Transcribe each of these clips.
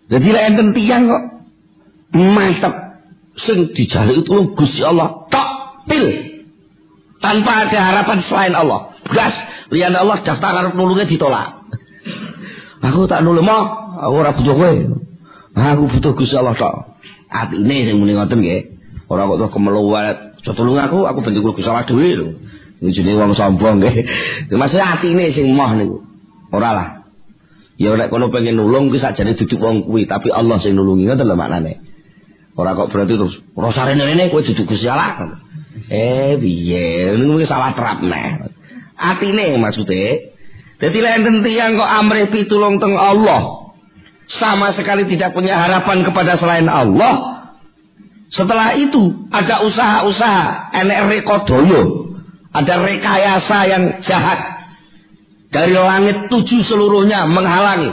Jadi lek enten tiyang kok mantep sing dijaluk itu Gusti Allah tok pil tanpa ada harapan selain Allah. Gas liyan Allah daftar arep nulunge ditolak. Aku tak nulung mau, aku ora butuh kowe. Aku butuh Gusti Allah tok. Atine sing muni ngoten nggih. Ora kok terus kemeluwat. Aja tulung aku bentuk Gusti Allah dhewe lho. Iki wong sombong nggih. Maksud atine sing moh niku. Ora lah. Ya nek kono pengen nulung ki sakjane duduk wong kuwi, tapi Allah sing nulungi ngoten lho maknane. Ora kok berarti terus rasane rene kowe duduk Gusti Allah. Piye? Niku salah terapne. Atine maksude. Dadi lek enten tiyang kok amrih pitulung teng Allah, sama sekali tidak punya harapan kepada selain Allah. Setelah itu ada usaha-usaha enek rekodaya, ada rekayasa yang jahat. Dari langit 7 seluruhnya menghalangi.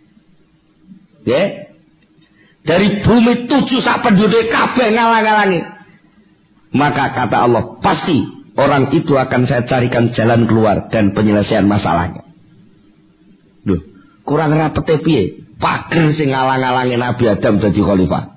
Ya. Dari bumi 7 sak penduduk kabeh ngalang-alangi. Maka kata Allah, pasti orang itu akan saya carikan jalan keluar dan penyelesaian masalahnya. Loh, kurang rapete piye? Pager sing ngalang-alangi Nabi Adam dadi khalifah.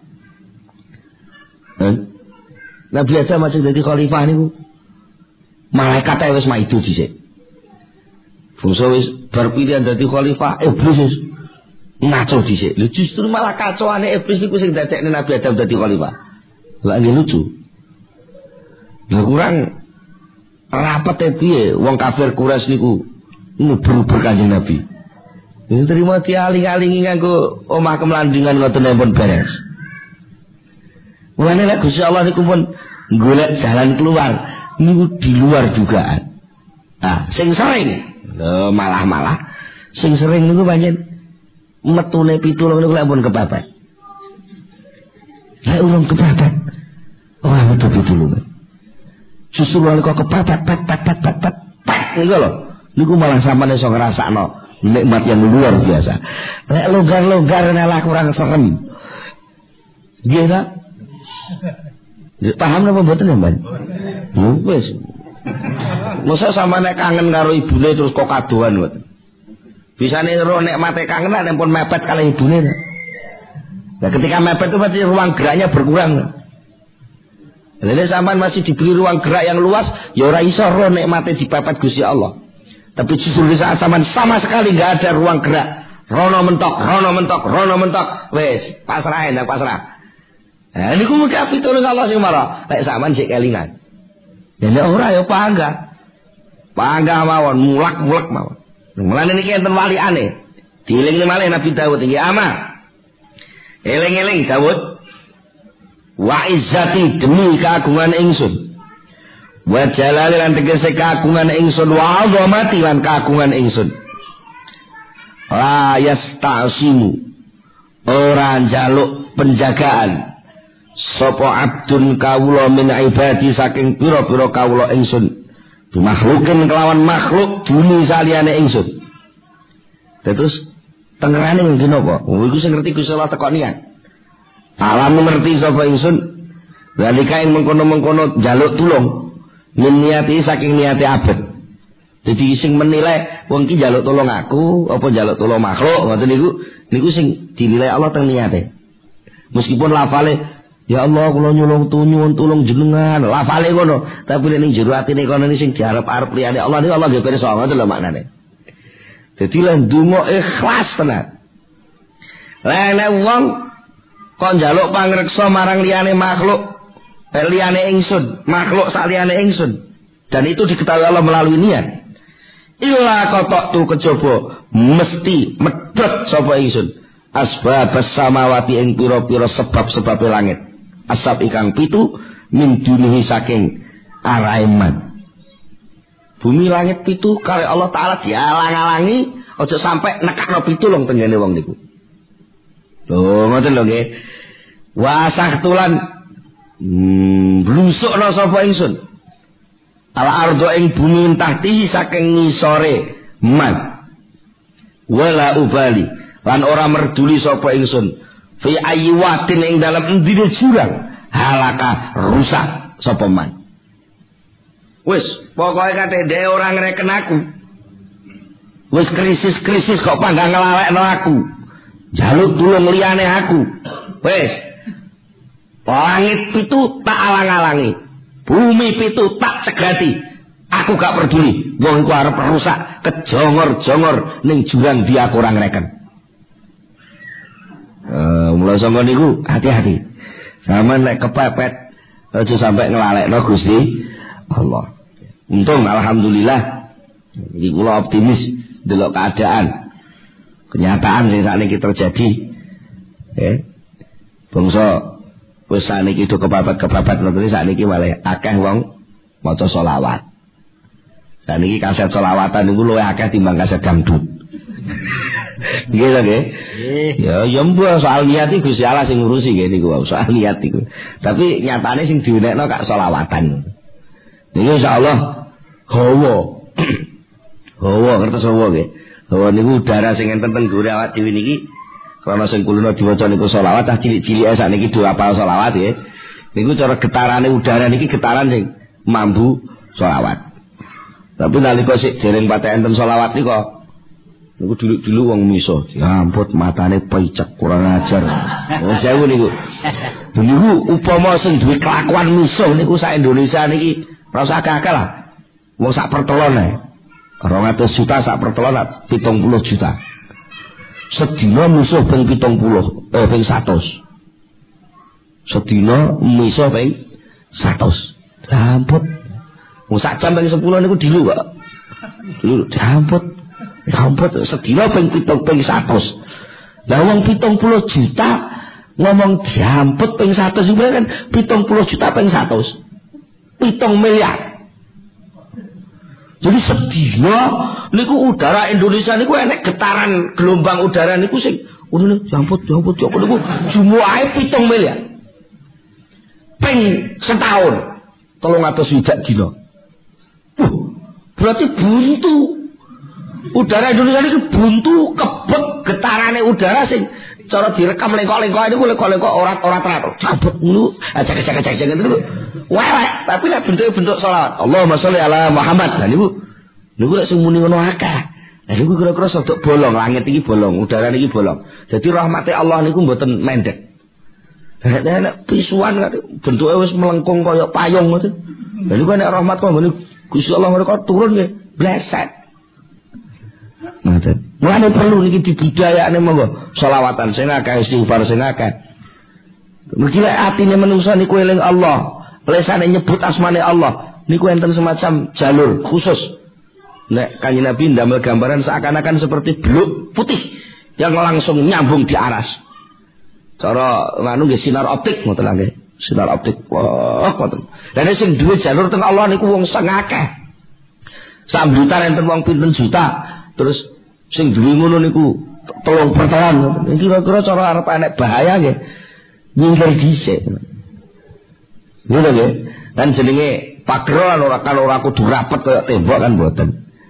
Nabi Adam masih dadi khalifah niku. Malaikat wis maido dhisik. Bangsa wis bar pilihan dadi khalifah, iblis wis ngaco dhisik. Lho justru malah kacoane iblis niku sing dadekne Nabi Adam dadi khalifah. Lah nggih lucu. Lah kurang rapete piye wong kafir Quraisy niku nuber Kanjeng Nabi. Ini terima dialing-alingi nganggo omah kemlandingan ngoten pun beres. Mulane lek Gusti Allah niku pun golek jalan keluar niku di luar dugaan. Nah, sing sering malah sing sering niku pancen metune pitulung niku lek pun kepepet. Lek urung kepepet ora metu pitulung. Justru lek kok kepepet pet niku lho. Niku malah sampeyan iso ngrasakno nikmat yang luar biasa. Lek longgar-longgar malah kurang serem. Nggih ta? Paham napa mboten ya, Mbak? Wis. Masa sama nek kangen karo ibune terus kok kadoan ngoten. Bisane ro nek mate kangen nek pun mepet kali ibune. Nah, ketika mepet itu berarti ruang geraknya berkurang. Jadi sampean masih diberi ruang gerak yang luas, ya ora iso ro nek mate dipepet Gusti Allah. Tapi justru di saat sampean sama sekali enggak ada ruang gerak. Rono mentok. Wis, pasrah ndak pasrah. Nah, niku mung kapitulung Allah sing marah. Lek sampean sik kelingan. Nek ora ya panggah. Panggah mawon, mulak mawon. Mulane niki enten waliane. Dielingne malih Nabi Daud iki ama. Eling-eling Daud. Wa izzati demi keagungan ingsun. Wa jalali lan tegese keagungan ingsun wa azamati lan keagungan ingsun. La yastasimu. Ora njaluk penjagaan. Sapa abdun kawula min ibadi saking pira-pira kawula ingsun. Bimakhlukin kelawan makhluk duni saliyane ingsun. Terus tengerane ngendi napa? Iku sing ngerti Gusti Allah teko niat. Alam ngerti sapa ingsun. Zalika ing mengkono-mengkono njaluk tulung min niati saking niate abet. Jadi sing menilai wong iki njaluk tulung aku apa njaluk tulung makhluk ngoten niku sing dinilai Allah teng niate. Meskipun lafale ya Allah kula nyuwun tulung jenengan lafale ngono, tapi nek jero atine kono sing diarep-arep liyane Allah niku Allah nggih pirsa ngoten lho maknane. Dadi lan ndonga ikhlas tenan. Lah nek wong kok njaluk pangreksa marang liyane makhluk, liyane ingsun, makhluk saliyane ingsun, dan itu diketahui Allah melalui niat. Illa kotok tu kejaba mesti medhot sapa ingsun asbabas samawati ing pira-pira sebab-sebab langit. Asab ikang pitu min dunihi saking araiman. Bumi langit pitu kali Allah Ta'ala dialang-alangi aja sampai nekakno pitulung tengene wong niku. Lho ngoten lho nggih. Wasah tulan blusukna sapa ingsun. Al ardo ing bumi tahti saking ngisore man. Wala ubali lan ora merduli sapa ingsun. Fi aywatin ing dalam endine jurang halaka rusak sapa man. Wis pokoke kate dhewe ora ngreken aku. Wis krisis kok panggang ngelawekno aku. Jaluk tulung liyane aku. Wis. Langit 7 tak alang-alangi. Bumi 7 tak cegati. Aku gak peduli. Wong iku arep rusak, kejongor-jongor ning jurang dia kurang reken. Mulai sangka niku hati-hati. Sampeyan nek kepepet aja sampai ngelalekno Gusti Allah. Untung alhamdulillah iki kula optimis delok keadaan. Kenyataan sing sakniki terjadi. Bangsa wis sakniki do kepepet-kepepet ngoten sakniki malah akeh wong maca selawat. Sakniki kaset selawatan niku luwih akeh timbang kaset dangdut. Nggih lho nggih. Ya mbok soal niat iki Gusti Allah sing ngurusi nggih niku soal niat iku. Tapi nyatane sing diwenekno kak selawatan. Niku insyaallah hawa. Hawa ngertos hawa nggih. Hawa niku udara sing enten teng gure awak dhewe niki krana sing kulino diwaca niku selawat tah cilik-cilike sakniki do apal selawat nggih. Niku cara getarane udara niki getaran sing mambu selawat. Tapi nalika sik dereng patek enten selawat niku niku dulu wong miso diamput matane pecek kurang ajar. Wong sewu niku. Niku upama sing duwe kelakuan miso niku sak Indonesia niki ora usah akeh lah. Wong sak pertelon ae. 200 juta sak pertelon 70 juta. Sedina musuh ping 70, ping 100. Sedina musuh ping 100. Ampun. Wong sak jam ping 10 niku dilu kok. Dilu diamput. Ampun sedina ping 100. Lah wong 70 juta ngomong diamput ping 100 iku kan 70 juta ping 100. 7 miliar. Jadi sedina niku udara Indonesia niku enek getaran gelombang udara niku sing ngono diamput niku jumlahe 7 miliar. Ping setahun 300 widak dina. Berarti buntu. Udara Indonesia ini buntu kebek getarane udara sing cara direkam lengkok-lengkok niku lengkok-lengkok ora-ora cabut ngono acak-acak ngono. Welek tapi lek bentuk selawat. Allahumma sholli ala Muhammad. Lah niku lek sing muni ngono akeh. Lah niku kira-kira sedok bolong, langit iki bolong, udara niki bolong. Jadi rahmate Allah niku mboten mendek. Nek pisuan bentuke wis melengkung kaya payung ngoten. Lah niku nek rahmat kok Gusti Allah mereka turun nggih bleset. Ngoten. Mulane perlu niki dibudayakne monggo selawatan sing akeh istighfar sing akeh. Mergi lek atine manungsa niku eling Allah, lesane nyebut asmane Allah, niku enten semacam jalur khusus. Nek Kanjeng Nabi ndamel gambaran seakan-akan seperti bluk putih yang langsung nyambung di aras. Cara nganu nggih sinar optik ngoten nggih. Sinar optik. Wah, ngoten. Lah nek sing duwe jalur teng Allah niku wong sing akeh. Sambutan enten wong pinten juta. Terus sing duwe ngono niku 3 pertelan ngoten. Kira-kira cara arep enek bahaya nggih. Nyingkir dhisik. Ngono nggih. Dan jenenge pageran ora kudu rapet kaya tembok kan mboten.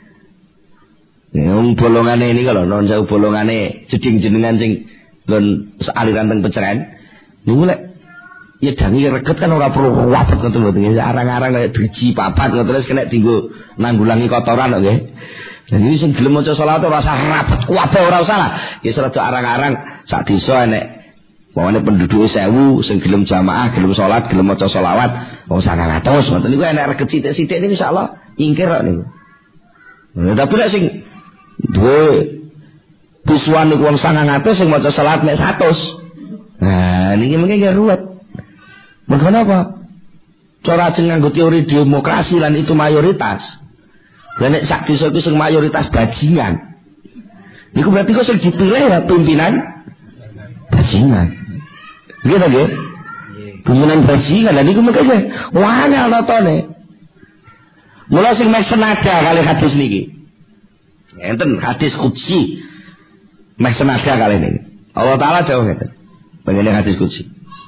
Wong bolongane niki lho, non jauh bolongane jeding-jenengan sing nggon aliran teng peceren. Niku lek ya dangi reget kan ora perlu rapet ngoten mboten. Arang-arang kaya driji papat terus kena dienggo nanggulangi kotoran kok nggih. Dan ini sing gelem maca selawat ora usah rapet kabeh ora usah lah. Ya rada arang-arang sak desa enek pokoknya penduduk 1000 sing gelem jamaah, gelem salat, gelem maca selawat wong 900 ngoten niku enek reget sithik-sithik niku insyaallah nyingkir kok niku. Tapi nek sing duwe pisuan niku wong 900 sing maca selawat mek 100. Nah, niki mengke nggih ruwet. Mergo apa? Cara ajeng nganggo teori demokrasi lan itu mayoritas. Lah nek sak desa iku sing mayoritas bajingan. Niku berarti kok sing dipilih ya pimpinan bajingan. Gitu nggih? Pimpinan bajingan lan niku mengke wah notone. Mula sing mek senada kali hadis niki. Enten hadis qudsi. Mek senada kali niki. Allah taala jauh ngeten. Pengen hadis qudsi.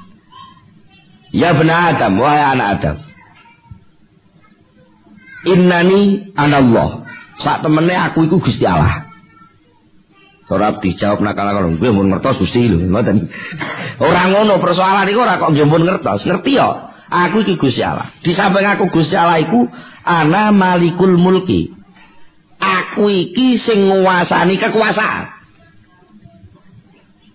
Ya bani Adam, wahai anak Adam. Innani anallah. Sak temene aku iku Gusti Allah. Ora dijawab nakal-nakal, kowe mun ngertos Gusti lho, ngoten. Ora ngono persoalan iku ora kok njempun ngertos, ngerti ya. Aku iki Gusti Allah. Di samping aku Gusti Allah iku ana malikul mulki. Aku iki sing nguasani kekuasaan.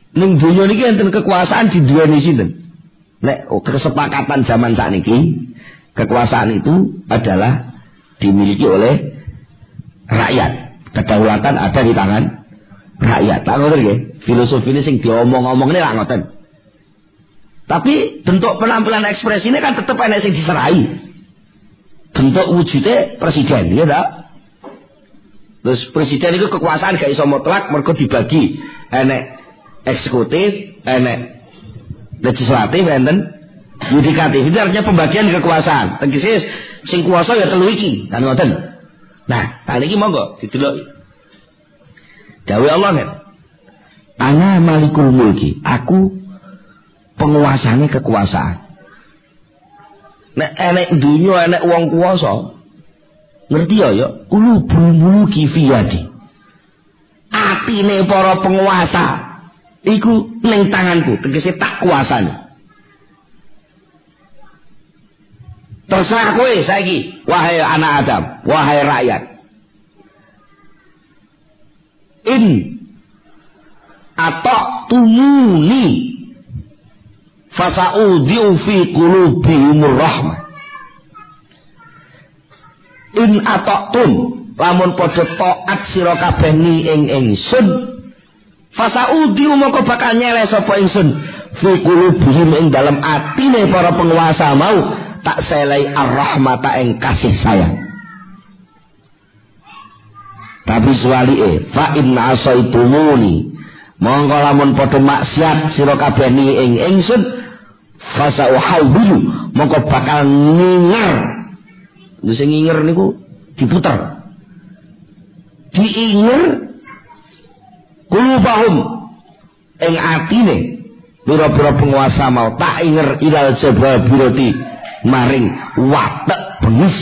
Ning donya niki enten kekuasaan diduweni sinten? Nek kesepakatan zaman sakniki, kekuasaan itu adalah dimiliki oleh rakyat. Kedaulatan ada di tangan rakyat. Tak ngoten nggih. Filosofi ini sing diomong-omongne lak ngoten. Tapi bentuk penampilan ekspresinya kan tetap enek sing diserai. Bentuk wujudnya presiden, ya tak? Terus presiden itu kekuasaan gak iso mutlak, mergo dibagi enek eksekutif, enek legislatif, enten yudikatif. Itu artinya pembagian kekuasaan. Tegese sing kuasa ya telu iki, kan ngoten. Nah, kali iki monggo dideloki. Dawuh Allah kan. Ana malikul mulki, aku penguasane kekuasaan. Nek enek dunya enek wong kuwasa. Ngerti ya, ulubul mulki fi yadi. Atine para penguasa iku ning tanganku, tegese tak kuasani. Terserah kowe saiki, wahai anak Adam, wahai rakyat. In atau tumuni fasaudiu fi qulubihimur rahmah. In ata'tum lamun padha taat sira kabeh ni ing ingsun fasaudiu moko bakal nyeleh sapa ingsun fi qulubihim ing dalam atine para penguasa mau tak selai ar-rahmata ing kasih sayang. Tapi suwalike fa in asaitumuni mongko lamun padha maksiat sira kabeh ni ing ingsun fasauhawbilu mongko bakal nginger. Sing nginger niku diputer. Diinger kulubahum ing atine pira-pira penguasa mau tak inger ilal jababirati maring watek bengis.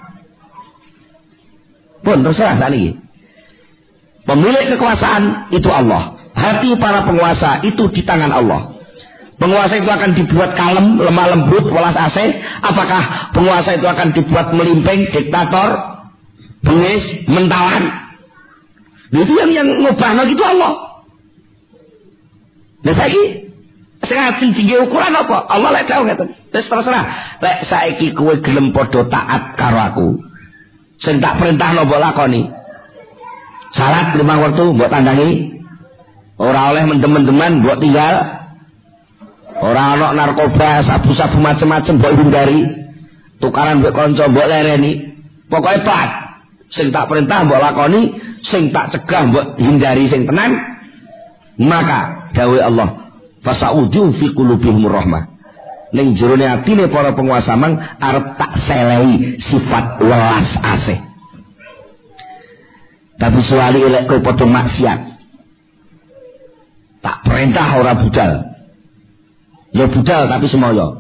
Pun terserah sakniki. Pemilik kekuasaan itu Allah. Hati para penguasa itu di tangan Allah. Penguasa itu akan dibuat kalem, lemah lembut, welas asih. Apakah penguasa itu akan dibuat melimping, diktator, bengis, mentalan? Itu yang ngubahno gitu Allah. Nah saiki sing tinggi ukuran apa? Allah lek jauh ngeten. Wis terserah. Lek saiki kowe gelem padha taat karo aku. Sing tak perintahno mbok lakoni. Salat 5 waktu mbok tandangi. Ora oleh mendem-mendeman mbok tinggal. Ora ana narkoba, sabu-sabu macem-macem mbok hindari. Tukaran mbok kanca mbok lereni. Pokoke taat. Sing tak perintah mbok lakoni, sing tak cegah mbok hindari sing tenan. Maka dawuh Allah, fasaudu fi qulubihim rahmah. Ning jerone atine para penguasa mang arep tak selehi sifat welas asih. Tapi suwali lek kowe padha maksiat. Tak perintah ora budal. Ya budal tapi semoyo.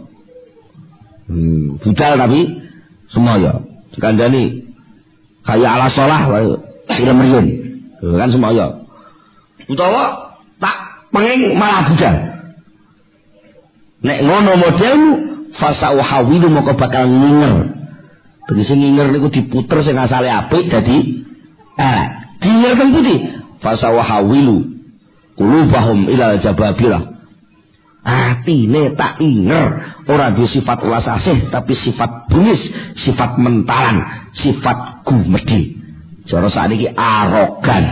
Budal tapi semoyo. Dikandani kaya ala sholah film riyen. Kan semoyo. Utawa tak penging malah budal. Nek ngono modelmu fasauhawilu moko bakal nginger. Tegese nginger niku diputer sing asale apik dadi dinger kan putih. Fasauhawilu qulubahum ilal jababirah. Atine tak inger ora duwe sifat welas asih tapi sifat bungis, sifat mentalan, sifat gumedhe. Cara sakniki arogan.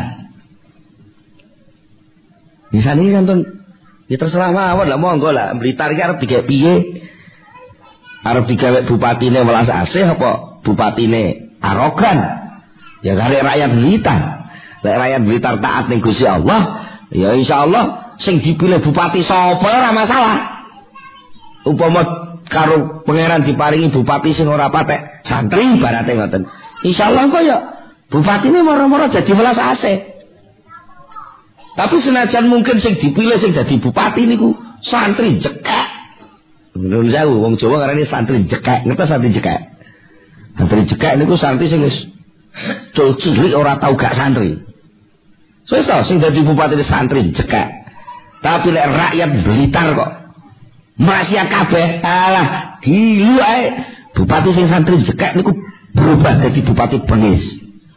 Misale kan ya terserah mawon lah monggo lah Blitar iki arep digawe piye? Arep digawe bupatine welas asih apa bupatine arogan? Ya karek rakyat Blitar. Lek rakyat Blitar taat ning Gusti Allah, ya insyaallah sing dipilih bupati sapa ora masalah. Upama karo pangeran diparingi bupati sing ora patek santri barate ngoten. Insyaallah kok ya bupatine moro-moro jadi welas asih. Tapi senajan mungkin sing dipilih sing jadi bupati niku santri jekak. Menurut saya wong Jawa ngarani santri jekak, ngerti santri jekak. Santri jekak niku santri sing wis cilik ora tau gak santri. So sing dadi bupati santri jekak. Tapi lek rakyat Blitar kok maksiat kabeh, alah gilu ae. Bupati sing santri jekak niku berubah dadi bupati bengis.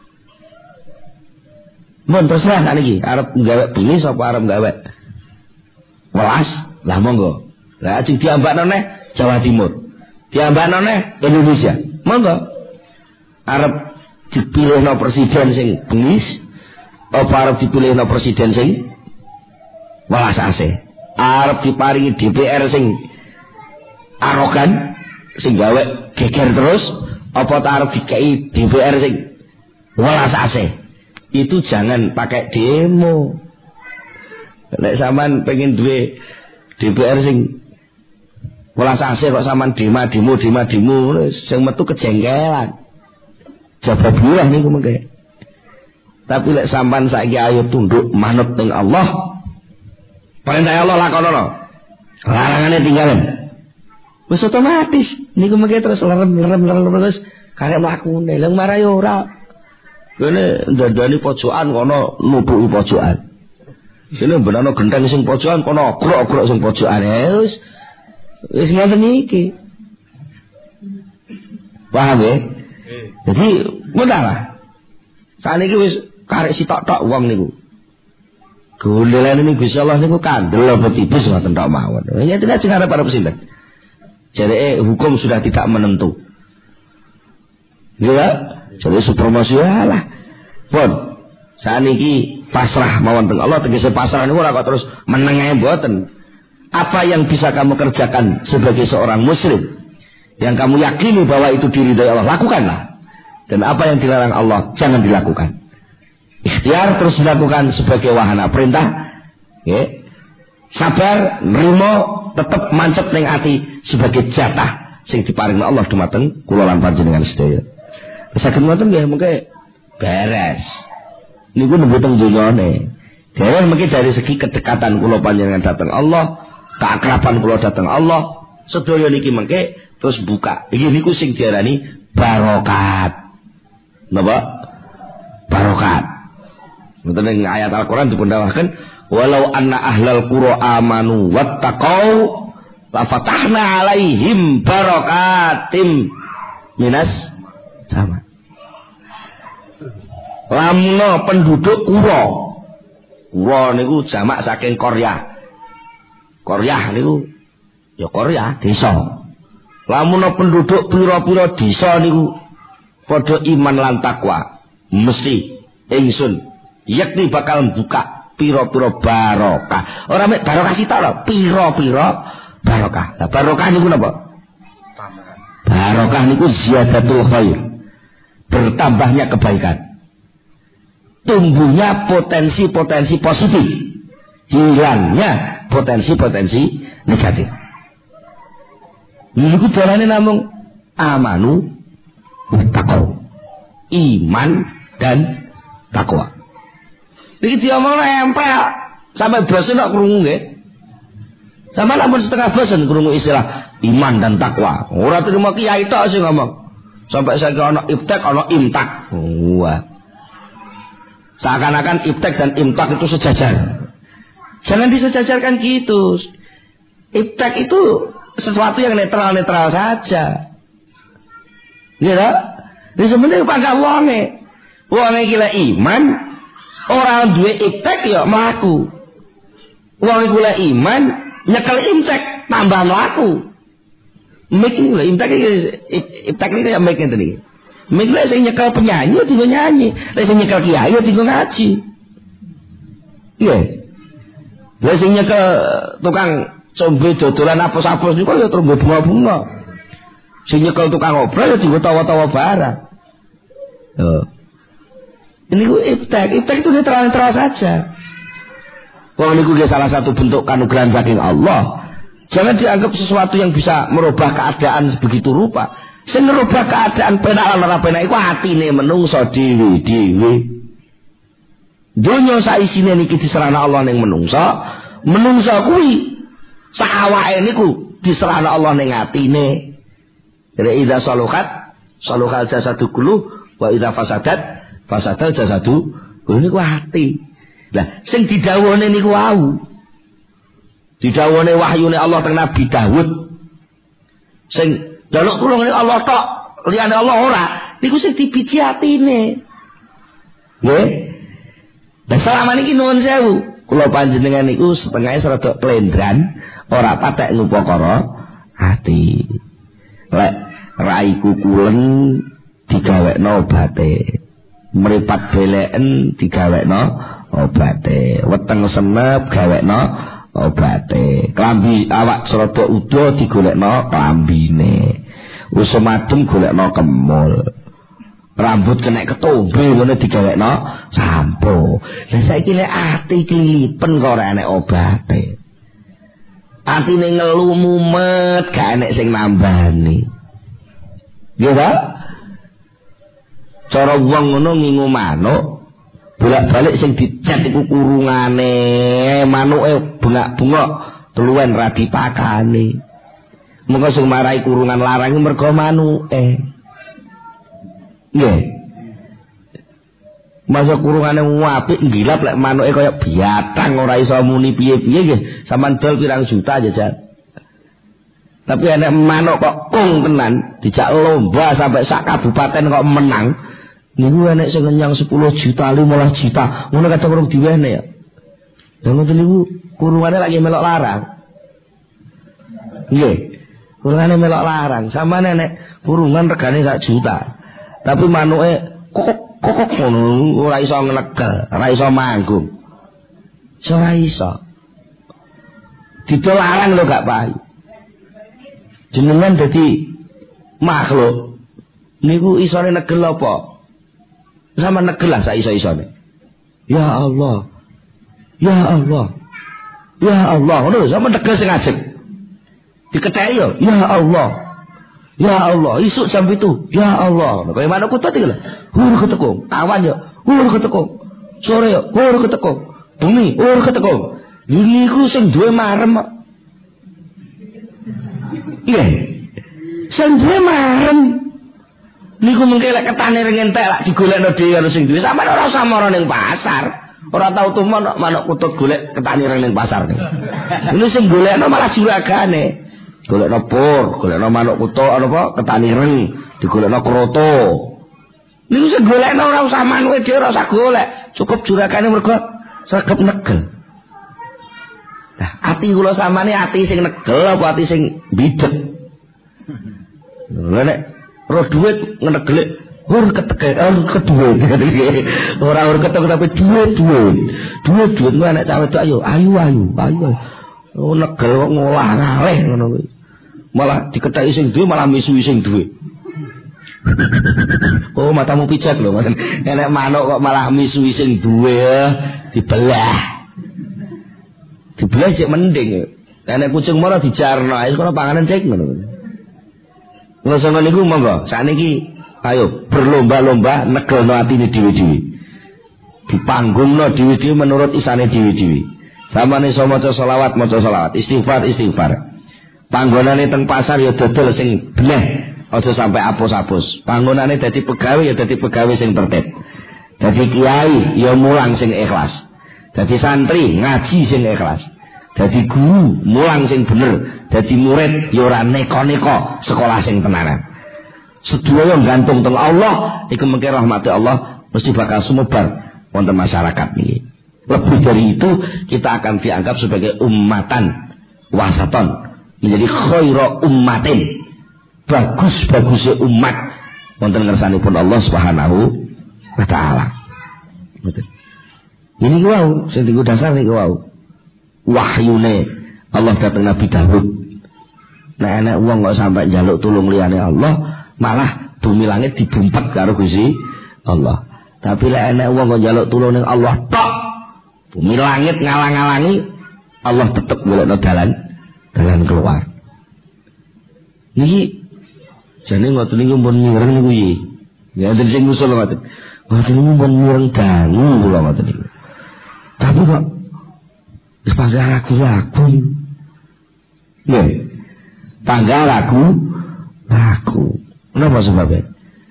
Mun terserah sakniki arep nggawe bengis apa arep nggawe welas, lah monggo. Lah ajeng diambakno neh Jawa Timur. Diambakno neh Indonesia. Monggo. Arep dipilihno presiden sing bengis apa arep dipilihno presiden sing welas asih? Arep diparingi DPR sing arogan sing gawe geger terus apa arep dikei DPR sing welas asih? Itu jangan pakai demo. Nek sampean pengen duwe DPR sing welas asih kok sampean demo sing metu kejengkelan. Jabab buah niku mengke. Tapi lek sampean saiki ayo tunduk manut ning Allah. Perintah Allah lakonono. Larangane tinggalan. Wis otomatis niku mengke terus lerem terus karek mlakune. Lha marai ora. Kene ndandani pojokan kono nutuki pojokan. Kene benana genteng sing pojokan kono okrok-okrok sing pojokan. Wis ngoten iki. Paham ya? Jadi mudah lah. Saniki wis karek sitok-tok wong niku. Golelane niku Gusti Allah niku kandel apa tipis ngoten tok mawon. Ya tidak jenenge para pesinten. Jadi hukum sudah tidak menentu. Ya, jadi supremasi lah. Pun saniki pasrah mawon teng Allah tegese pasrah niku ora kok terus meneng ae mboten. Apa yang bisa kamu kerjakan sebagai seorang muslim yang kamu yakini bahwa itu diridhai Allah, lakukanlah. Dan apa yang dilarang Allah, jangan dilakukan. Ikhtiar terus dilakukan sebagai wahana perintah. Ya. Sabar, nrimo, tetap mancep ning ati sebagai jatah sing diparingna Allah dumateng kula lan panjenengan sedaya. Saged ngoten nggih mengke beres. Niku nembe-teng dunyane. Dewe mengke dari segi kedekatan kula panjenengan dhateng Allah, keakraban kula dhateng Allah, sedaya niki mengke terus buka. Iki niku sing diarani barokat. Napa? Barokat. Ngoten ing ayat Al-Qur'an dipundhawaken, walau anna ahlal qura amanu wattaqau la fatahna alaihim barakatim minas sama. Lamno penduduk kura. Kura niku jamak saking Korea. Korea niku ya Korea desa. Lamun penduduk pira-pira desa niku padha iman lan takwa, mesti ingsun yakni bakal buka pira-pira barokah. Ora mek barokah sitok lho, pira-pira barokah. Lah barokah niku napa? Barokah niku ziyadatul khair. Bertambahnya kebaikan. Tumbuhnya potensi-potensi positif. Hilangnya potensi-potensi negatif. Niku dalane namung amanu taqwa. Iman dan takwa. Iki diomongno empel sampai bosen kok krungu nggih. Sampai lamun setengah bosen krungu istilah iman dan takwa. Ora terima kiai tok sing ngomong. Sampai saiki ana ibtek ana imtak. Wah. Seakan-akan ibtek dan imtak itu sejajar. Jangan disejajarkan gitu. Ibtek itu sesuatu yang netral-netral saja. Ya, ini sebenarnya pada wonge gila iman, orang duwe iptek ya mlaku. Wonge gila iman, nyekel imtek tambah mlaku. Mik iki lho imtek iki ya mik ngene iki. Mik lek sing nyekel penyanyi digo nyanyi, lek sing nyekel kiai ya digo ngaji. Iya. Lek sing nyekel tukang combe dodolan apus-apus niku ya terus bunga-bunga. Sing nyekel tukang ngobrol ya digo tawa-tawa barang. Ini ku ibtek itu netral-netral saja. Wong niku salah satu bentuk kanugrahan saking Allah. Jangan dianggap sesuatu yang bisa merubah keadaan sebegitu rupa. Sing merubah keadaan penak lan ora penak iku atine menungso dhewe-dhewe. Donya saisine niki diserahna Allah ning menungso, menungso kuwi sak awake niku diserahna Allah ning atine. Jadi idza saluhat saluhal jasadu kullu wa idza fasadat fasadal jasadu kullu niku ati. Lah sing didhawuhne niku wau. Didhawuhne wahyune Allah teng Nabi Daud. Sing jaluk tulunge Allah tok, liyane Allah ora. Niku sing dibiji atine. Nggih. Dan selama niki nuwun sewu, kula panjenengan niku setengah rada klendran, ora patek ngupakara ati. Lek raiku kulen digawekno obate. Mripat beleken digawekno obate. Weteng senep gawekno obate. Klambi awak rada uda digolekno klambine. Usum adem golekno kemul. Rambut kena ketombe ngono digawekno sampo. Lah saiki lek ati klilipen kok ora enek obate. Atine ngelu mumet gak enek sing nambani. Ya ta? Cara wong ngono ngingu manuk, bolak-balik sing dicet iku kurungane, manuke bengak-bengok tuluwen ra dipakani. Mengko sing marai kurungan larang mergo manuke. Nggih. Masa kurungane apik ngilap lek manuke kaya biatang ora iso muni piye-piye nggih. Saman dol pirang juta jajan. Tapi enek manuk kok kung tenan, dijak lomba sampai sak kabupaten kok menang. Niku enek sing ngenyang 10 juta, 15 juta. Ngono kadang urung diwene ya. Lah ngoten niku kurungane lagi melok larang. Nggih. Kurungane melok larang. Samane nek kurungan regane 1 juta. Tapi manuke kokok ngono ora iso ngenekel, ora iso manggung. Ora iso. Didol larang lho gak payu. Jenengan dadi makhluk niku isone negel apa? Sama negel lah sak iso-isone. Ya Allah. Ya Allah. Ya Allah. Ngono sama negel sing ajeg. Diketheki yo, ya Allah. Ya Allah, isuk jam itu. Ya Allah. Kaya manuk kutut iki lho. Hur ketekung, awan yo, hur ketekung. Sore yo, hur ketekung. Bengi, hur ketekung. Niku sing duwe marem kok. Nggih. Sing duwe marem. Niku mengke lek ketane rengentek lak digolekno dhewe karo sing duwe. Sampeyan ora usah mara ning pasar. Ora tau tumen manuk kutut golek ketane ning pasar niku. Ini sing golekno malah juragane. Golekno pur, golekno manuk kutut apa ketane reng, digolekno kroto. Niku sing golekno ora usah manuke dhewe ora usah golek. Cukup juragane mergo sregep negel. Nah, ati kula samane ati sing negel apa ati sing bideg? Lha nek ro dhuwit ngenegelik hur keteke kedhuwit. Ora hur keteke tapi dhuwit ku anak cah wedok ayu. Oh negel kok ngolah ngaleh ngono kuwi. Malah diketheki sing duwe malah misuhi sing duwe. Oh matamu pijak lho, ngoten. Nek manuk kok malah misuhi sing duwe dibelah. Dibelah cek mending. Nek kucing malah dijarno, ae kono panganan cek ngono. Ngono niku monggo, sakniki ayo berlomba-lomba negelno atine dhewe-dhewe. Dipanggungno dhewe-dhewe menurut isane dhewe-dhewe. Samane iso maca selawat, istighfar. Panggonane teng pasar ya dodol sing bener, aja sampai apus-apus. Panggonane dadi pegawe ya dadi pegawe sing tertib. Dadi kiai ya mulang sing ikhlas. Dadi santri ngaji sing ikhlas. Dadi guru mulang sing bener. Dadi murid ya ora neko-neko sekolah sing tenanan. Sedaya gantung teng Allah, iku mengke rahmati Allah mesti bakal sumebar wonten masyarakat niki. Lebih dari itu kita akan dianggap sebagai ummatan wasaton, menjadi khairu ummatin, bagus-bagusnya umat wonten ngersanipun Allah Subhanahu wa taala. Betul. Ini wau sing dienggo dasar niku wau. Wahyune Allah dateng Nabi Daud. Nek enek wong kok sampai njaluk tulung liyane Allah, malah bumi langit dibumpet karo Gusti Allah. Tapi lek enek wong kok njaluk tulung ning Allah tok, bumi langit ngalang-alangi, Allah tetep golekno dalan keluar. Niki jane ngoten niku pun mireng niku iki. Ya den sing usul ngoten. Ngoten niku pun mireng dangu kula ngoten niku. Tapi kok wis panggal ragu-ragu. Nggih. Panggal ragu. Napa sebabnya?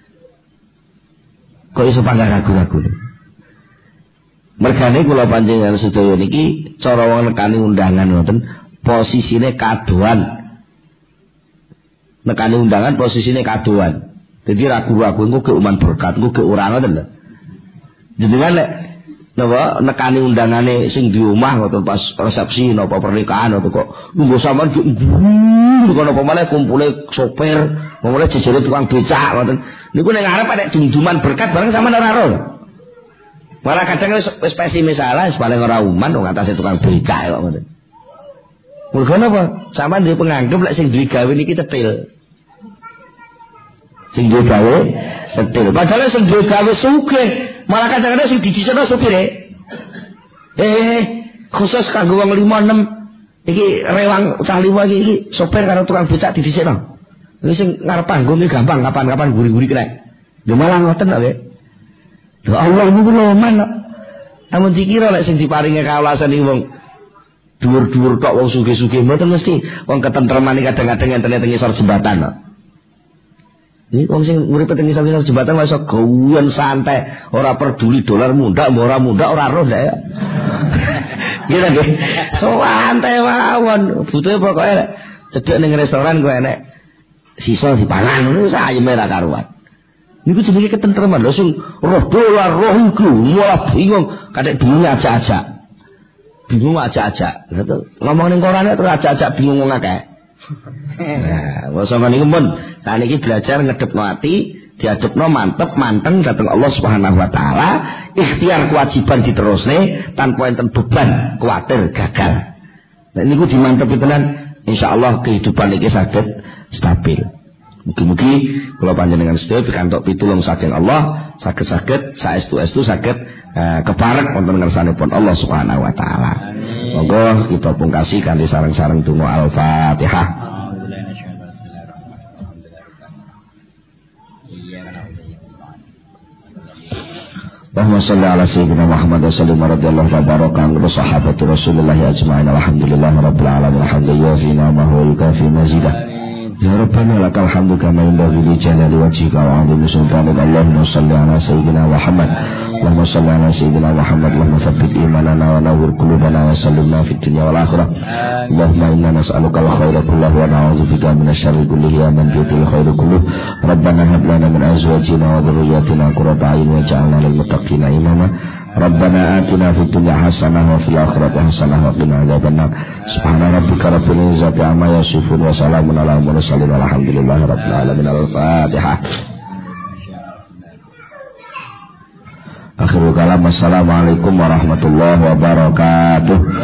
Kok iso panggal ragu-ragu? Mergane kula panjenengan sedaya niki cara wong nekani undangan ngoten posisine kadoan. Nekani undangan posisine kadoan. Dadi ragu-ragu engko ke uman berkat, engko ke ora ngoten lho. Jenengan lek napa nekani undangane sing di omah ngoten pas resepsi napa pernikahan atau kok nunggu sampean kono apa malah kumpule sopir, mulai jejere tukang becak ngoten. Niku ning ngarep nek dum-duman berkat bareng sampean ora ro. Malah kadang wis pesimis salah wis paling ora uman wong atase tukang becak kok ngoten. Mergo napa? Sampean duwe penganggep lek sing duwe gawe niki cetil. Sing duwe gawe cetil. Padahal sing duwe gawe sugih, malah kadang-kadang sing didisekno supire. Khusus kanggo wong 5-6 iki rewang cah 5 iki sopir karo tukang becak didisekno. Iki sing ngarep panggung iki gampang kapan-kapan guri-guri kena. Yo malah ngoten kok nggih. Ya Allah niku loman kok. Amun dikira lek sing diparingi kawulasan iki wong dhuwur-dhuwur tok wong sugih-sugih mboten mesti wong ketentreman iki kadang-kadang enten teng ngisor jembatan kok. Ini wong sing urip teng ngisor jembatan wis gawen santai, ora peduli dolar mundak ora mundak ora roh ndak ya. Gitu nggih. Santai mawon, butuhe pokoke cedhek ning restoran kok enek sisa dipangan ngono sayeme ra karuan. Niku jenenge ketentreman lho sing roh dolar roh iku malah bingung, kadek bingung aja-aja. Bingung aja-aja. Ngomong ning koran terus aja-aja bingung wong akeh. Nah, wasana niku mun saniki belajar ngedepno ati, diadepno mantep manteng dhateng Allah Subhanahu wa taala, ikhtiar kewajiban diterusne tanpa enten beban kuwatir gagal. Nek niku dimantepi tenan insyaallah kehidupan iki saged stabil. Mugi-mugi kula panjenengan sedaya pikantuk pitulung saking Allah, saged-saged saestu-estu saged keparek wonten ngersanipun Allah Subhanahu wa taala. Monggo kita pungkasi kanthi sareng-sareng donga Al-Fatihah. Allahumma shalli ala sayyidina Muhammad wa sallim radhiyallahu tabaraka wa sahabati Rasulullah ajma'in alhamdulillahi rabbil alamin hamdan yu'afina ma huwa yukafi mazidah. Ya Rabbana lakal hamdu kama yanbaghi li jalali wajhika wa 'azimi sultanika. Allahumma shalli ala sayyidina Muhammad. Allahumma shalli ala sayyidina Muhammad. Allahumma tsabbit imanana wa nawwir qulubana wa sallimna fid dunya wal akhirah. Allahumma inna nas'aluka al-khayra kullahu wa na'udzubika minasy syarri kullihi ya man biyadil khairu kulluh. Rabbana hab lana min azwajina wa dhurriyyatina qurrata a'yun waj'alna lil muttaqina imama. Rabbana atina fid dunya hasanah wa fil akhirati hasanah wa qina adzabannar. Subhana rabbika rabbil izzati amma yasifun wa salamun alal mursalin walhamdulillahi rabbil alamin. Al-Fatihah. Akhirul kalam. Assalamualaikum warahmatullahi wabarakatuh.